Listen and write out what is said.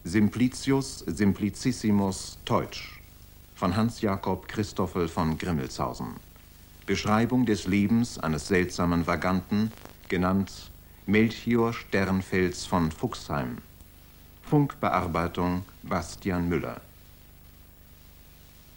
Simplicius Simplicissimus Teutsch von Hans-Jakob Christoffel von Grimmelshausen. Beschreibung des Lebens eines seltsamen Vaganten, genannt Melchior Sternfels von Fuchsheim. Funkbearbeitung Bastian Müller.